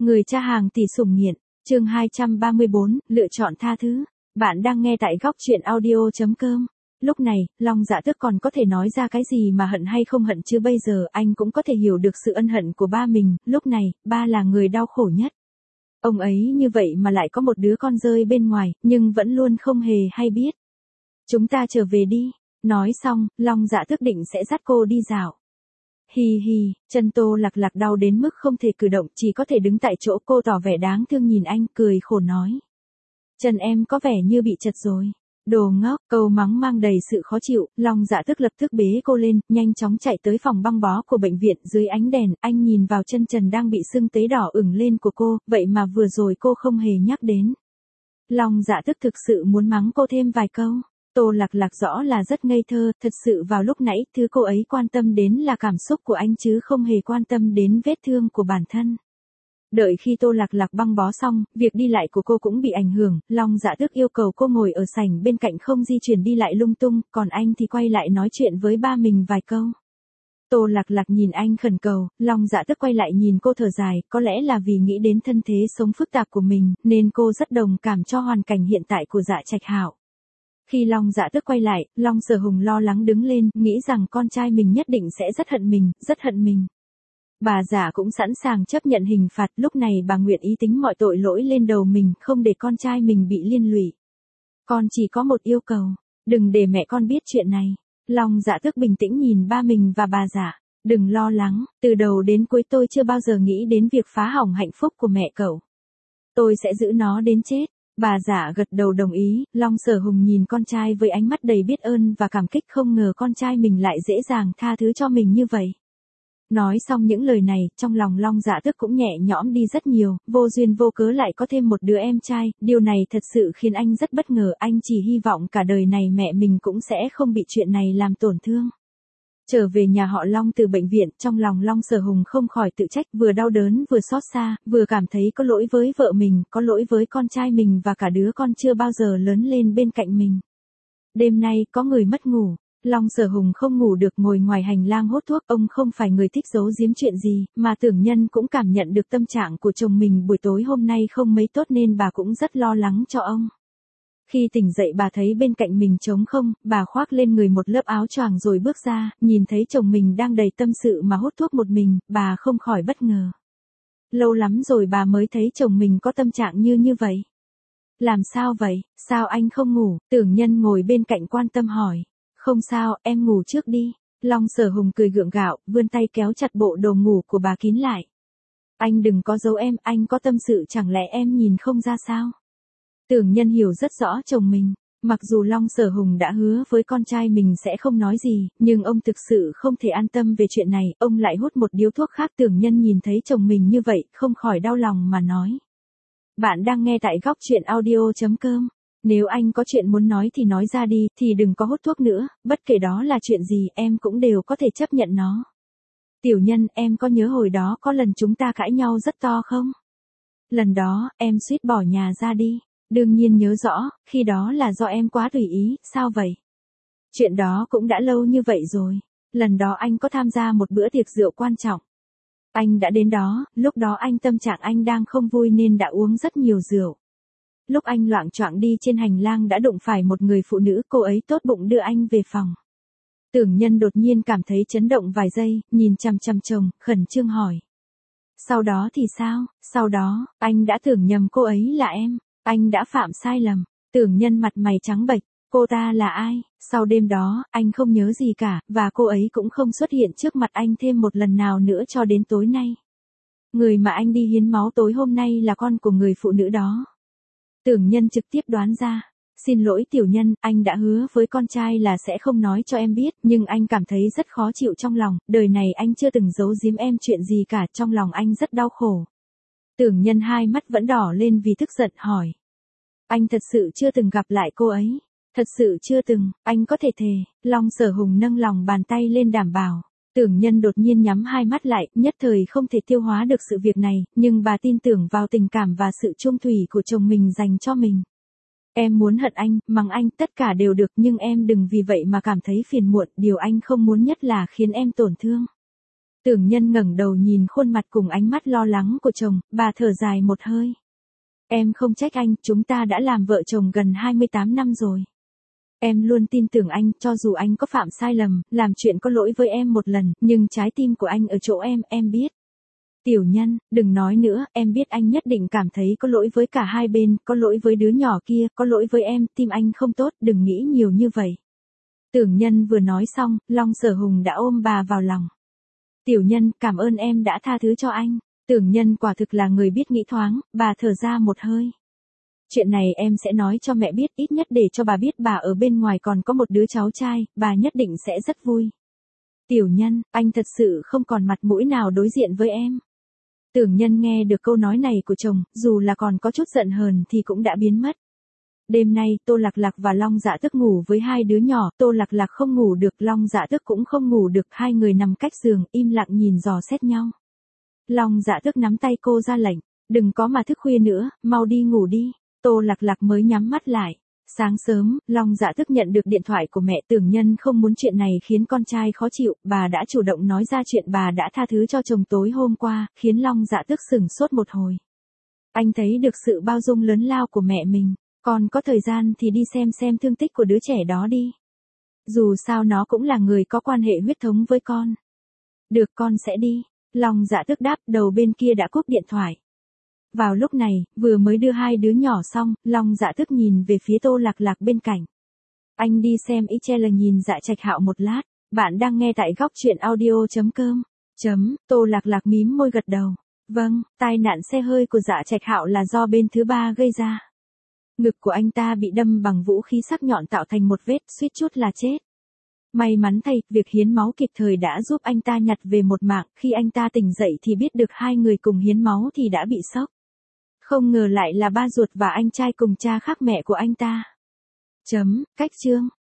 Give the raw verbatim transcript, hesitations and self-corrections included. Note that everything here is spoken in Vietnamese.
Người cha hàng tỷ sủng nghiện, chương hai trăm ba mươi bốn, lựa chọn tha thứ. Bạn đang nghe tại góc truyện audio chấm com. Lúc này, Long Dạ Tước còn có thể nói ra cái gì mà hận hay không hận chứ bây giờ anh cũng có thể hiểu được sự ân hận của ba mình, lúc này, ba là người đau khổ nhất. Ông ấy như vậy mà lại có một đứa con rơi bên ngoài, nhưng vẫn luôn không hề hay biết. Chúng ta trở về đi. Nói xong, Long Dạ Tước định sẽ dắt cô đi dạo. Hi hi, chân Tô Lạc Lạc đau đến mức không thể cử động, chỉ có thể đứng tại chỗ. Cô tỏ vẻ đáng thương nhìn anh, cười khổ nói. Chân em có vẻ như bị chật rồi. Đồ ngốc, câu mắng mang đầy sự khó chịu. Long Dạ Tước lập tức bế cô lên, nhanh chóng chạy tới phòng băng bó của bệnh viện. Dưới ánh đèn, anh nhìn vào chân trần đang bị sưng tấy đỏ ửng lên của cô, vậy mà vừa rồi cô không hề nhắc đến. Long Dạ Tước thực sự muốn mắng cô thêm vài câu. Tô Lạc Lạc rõ là rất ngây thơ, thật sự vào lúc nãy, thứ cô ấy quan tâm đến là cảm xúc của anh chứ không hề quan tâm đến vết thương của bản thân. Đợi khi Tô Lạc Lạc băng bó xong, việc đi lại của cô cũng bị ảnh hưởng, Long Dạ Tước yêu cầu cô ngồi ở sảnh bên cạnh không di chuyển đi lại lung tung, còn anh thì quay lại nói chuyện với ba mình vài câu. Tô Lạc Lạc nhìn anh khẩn cầu, Long Dạ Tước quay lại nhìn cô thở dài, có lẽ là vì nghĩ đến thân thế sống phức tạp của mình, nên cô rất đồng cảm cho hoàn cảnh hiện tại của Dạ Trạch Hạo. Khi Long Dạ Tước quay lại, Long Sở Hùng lo lắng đứng lên, nghĩ rằng con trai mình nhất định sẽ rất hận mình, rất hận mình. Bà già cũng sẵn sàng chấp nhận hình phạt, lúc này bà nguyện ý tính mọi tội lỗi lên đầu mình, không để con trai mình bị liên lụy. Con chỉ có một yêu cầu, đừng để mẹ con biết chuyện này. Long Dạ Tước bình tĩnh nhìn ba mình và bà già, đừng lo lắng, từ đầu đến cuối tôi chưa bao giờ nghĩ đến việc phá hỏng hạnh phúc của mẹ cậu. Tôi sẽ giữ nó đến chết. Bà giả gật đầu đồng ý. Long Sở Hùng nhìn con trai với ánh mắt đầy biết ơn và cảm kích, không ngờ con trai mình lại dễ dàng tha thứ cho mình như vậy. Nói xong những lời này, trong lòng Long Dạ Tước cũng nhẹ nhõm đi rất nhiều, vô duyên vô cớ lại có thêm một đứa em trai, điều này thật sự khiến anh rất bất ngờ, anh chỉ hy vọng cả đời này mẹ mình cũng sẽ không bị chuyện này làm tổn thương. Trở về nhà họ Long từ bệnh viện, trong lòng Long Sở Hùng không khỏi tự trách, vừa đau đớn vừa xót xa, vừa cảm thấy có lỗi với vợ mình, có lỗi với con trai mình và cả đứa con chưa bao giờ lớn lên bên cạnh mình. Đêm nay có người mất ngủ, Long Sở Hùng không ngủ được, ngồi ngoài hành lang hút thuốc. Ông không phải người thích giấu giếm chuyện gì, mà Tưởng Nhân cũng cảm nhận được tâm trạng của chồng mình buổi tối hôm nay không mấy tốt nên bà cũng rất lo lắng cho ông. Khi tỉnh dậy bà thấy bên cạnh mình trống không, bà khoác lên người một lớp áo choàng rồi bước ra, nhìn thấy chồng mình đang đầy tâm sự mà hút thuốc một mình, bà không khỏi bất ngờ. Lâu lắm rồi bà mới thấy chồng mình có tâm trạng như như vậy. Làm sao vậy, sao anh không ngủ? Tưởng Nhân ngồi bên cạnh quan tâm hỏi. Không sao, em ngủ trước đi. Long Sở Hùng cười gượng gạo, vươn tay kéo chặt bộ đồ ngủ của bà kín lại. Anh đừng có giấu em, anh có tâm sự chẳng lẽ em nhìn không ra sao? Tưởng Nhân hiểu rất rõ chồng mình, mặc dù Long Sở Hùng đã hứa với con trai mình sẽ không nói gì, nhưng ông thực sự không thể an tâm về chuyện này, ông lại hút một điếu thuốc khác. Tưởng Nhân nhìn thấy chồng mình như vậy, không khỏi đau lòng mà nói. Bạn đang nghe tại góc truyện audio chấm com. Nếu anh có chuyện muốn nói thì nói ra đi, thì đừng có hút thuốc nữa, bất kể đó là chuyện gì em cũng đều có thể chấp nhận nó. Tiểu Nhân, em có nhớ hồi đó có lần chúng ta cãi nhau rất to không? Lần đó, em suýt bỏ nhà ra đi. Đương nhiên nhớ rõ, khi đó là do em quá tùy ý, sao vậy? Chuyện đó cũng đã lâu như vậy rồi. Lần đó anh có tham gia một bữa tiệc rượu quan trọng. Anh đã đến đó, lúc đó anh tâm trạng anh đang không vui nên đã uống rất nhiều rượu. Lúc anh loạng choạng đi trên hành lang đã đụng phải một người phụ nữ, cô ấy tốt bụng đưa anh về phòng. Tưởng Nhân đột nhiên cảm thấy chấn động vài giây, nhìn chằm chằm chồng, khẩn trương hỏi. Sau đó thì sao? Sau đó, anh đã tưởng nhầm cô ấy là em. Anh đã phạm sai lầm. Tưởng Nhân mặt mày trắng bệch, cô ta là ai? Sau đêm đó, anh không nhớ gì cả, và cô ấy cũng không xuất hiện trước mặt anh thêm một lần nào nữa cho đến tối nay. Người mà anh đi hiến máu tối hôm nay là con của người phụ nữ đó. Tưởng Nhân trực tiếp đoán ra. Xin lỗi Tiểu Nhân, anh đã hứa với con trai là sẽ không nói cho em biết, nhưng anh cảm thấy rất khó chịu trong lòng, đời này anh chưa từng giấu giếm em chuyện gì cả, trong lòng anh rất đau khổ. Tưởng Nhân hai mắt vẫn đỏ lên vì tức giận hỏi. Anh thật sự chưa từng gặp lại cô ấy. Thật sự chưa từng, anh có thể thề. Long Sở Hùng nâng lòng bàn tay lên đảm bảo. Tưởng Nhân đột nhiên nhắm hai mắt lại, nhất thời không thể tiêu hóa được sự việc này, nhưng bà tin tưởng vào tình cảm và sự trung thủy của chồng mình dành cho mình. Em muốn hận anh, mắng anh, tất cả đều được, nhưng em đừng vì vậy mà cảm thấy phiền muộn, điều anh không muốn nhất là khiến em tổn thương. Tưởng Nhân ngẩng đầu nhìn khuôn mặt cùng ánh mắt lo lắng của chồng, bà thở dài một hơi. Em không trách anh, chúng ta đã làm vợ chồng gần hai mươi tám năm rồi. Em luôn tin tưởng anh, cho dù anh có phạm sai lầm, làm chuyện có lỗi với em một lần, nhưng trái tim của anh ở chỗ em, em biết. Tiểu Nhân, đừng nói nữa, em biết anh nhất định cảm thấy có lỗi với cả hai bên, có lỗi với đứa nhỏ kia, có lỗi với em, tim anh không tốt, đừng nghĩ nhiều như vậy. Tưởng Nhân vừa nói xong, Long Sở Hùng đã ôm bà vào lòng. Tiểu Nhân, cảm ơn em đã tha thứ cho anh. Tưởng Nhân quả thực là người biết nghĩ thoáng, bà thở ra một hơi. Chuyện này em sẽ nói cho mẹ biết, ít nhất để cho bà biết bà ở bên ngoài còn có một đứa cháu trai, bà nhất định sẽ rất vui. Tiểu Nhân, anh thật sự không còn mặt mũi nào đối diện với em. Tưởng Nhân nghe được câu nói này của chồng, dù là còn có chút giận hờn thì cũng đã biến mất. Đêm nay, Tô Lạc Lạc và Long Dạ Tức ngủ với hai đứa nhỏ, Tô Lạc Lạc không ngủ được, Long Dạ Tức cũng không ngủ được, hai người nằm cách giường, im lặng nhìn dò xét nhau. Long Dạ Tức nắm tay cô ra lệnh, đừng có mà thức khuya nữa, mau đi ngủ đi. Tô Lạc Lạc mới nhắm mắt lại. Sáng sớm, Long Dạ Tức nhận được điện thoại của mẹ. Tưởng Nhân không muốn chuyện này khiến con trai khó chịu, bà đã chủ động nói ra chuyện bà đã tha thứ cho chồng tối hôm qua, khiến Long Dạ Tức sửng sốt một hồi. Anh thấy được sự bao dung lớn lao của mẹ mình, còn có thời gian thì đi xem xem thương tích của đứa trẻ đó đi. Dù sao nó cũng là người có quan hệ huyết thống với con. Được, con sẽ đi. Long Dạ Tức đáp, đầu bên kia đã cúp điện thoại. Vào lúc này, vừa mới đưa hai đứa nhỏ xong, Long Dạ Tức nhìn về phía Tô Lạc Lạc bên cạnh. Anh đi xem y che là nhìn Dạ Trạch Hạo một lát. Bạn đang nghe tại góc truyện audio chấm com. Chấm, Tô Lạc Lạc mím môi gật đầu. Vâng, tai nạn xe hơi của Dạ Trạch Hạo là do bên thứ ba gây ra. Ngực của anh ta bị đâm bằng vũ khí sắc nhọn tạo thành một vết, suýt chút là chết. May mắn thay, việc hiến máu kịp thời đã giúp anh ta nhặt về một mạng, khi anh ta tỉnh dậy thì biết được hai người cùng hiến máu thì đã bị sốc. Không ngờ lại là ba ruột và anh trai cùng cha khác mẹ của anh ta. Chấm, cách chương.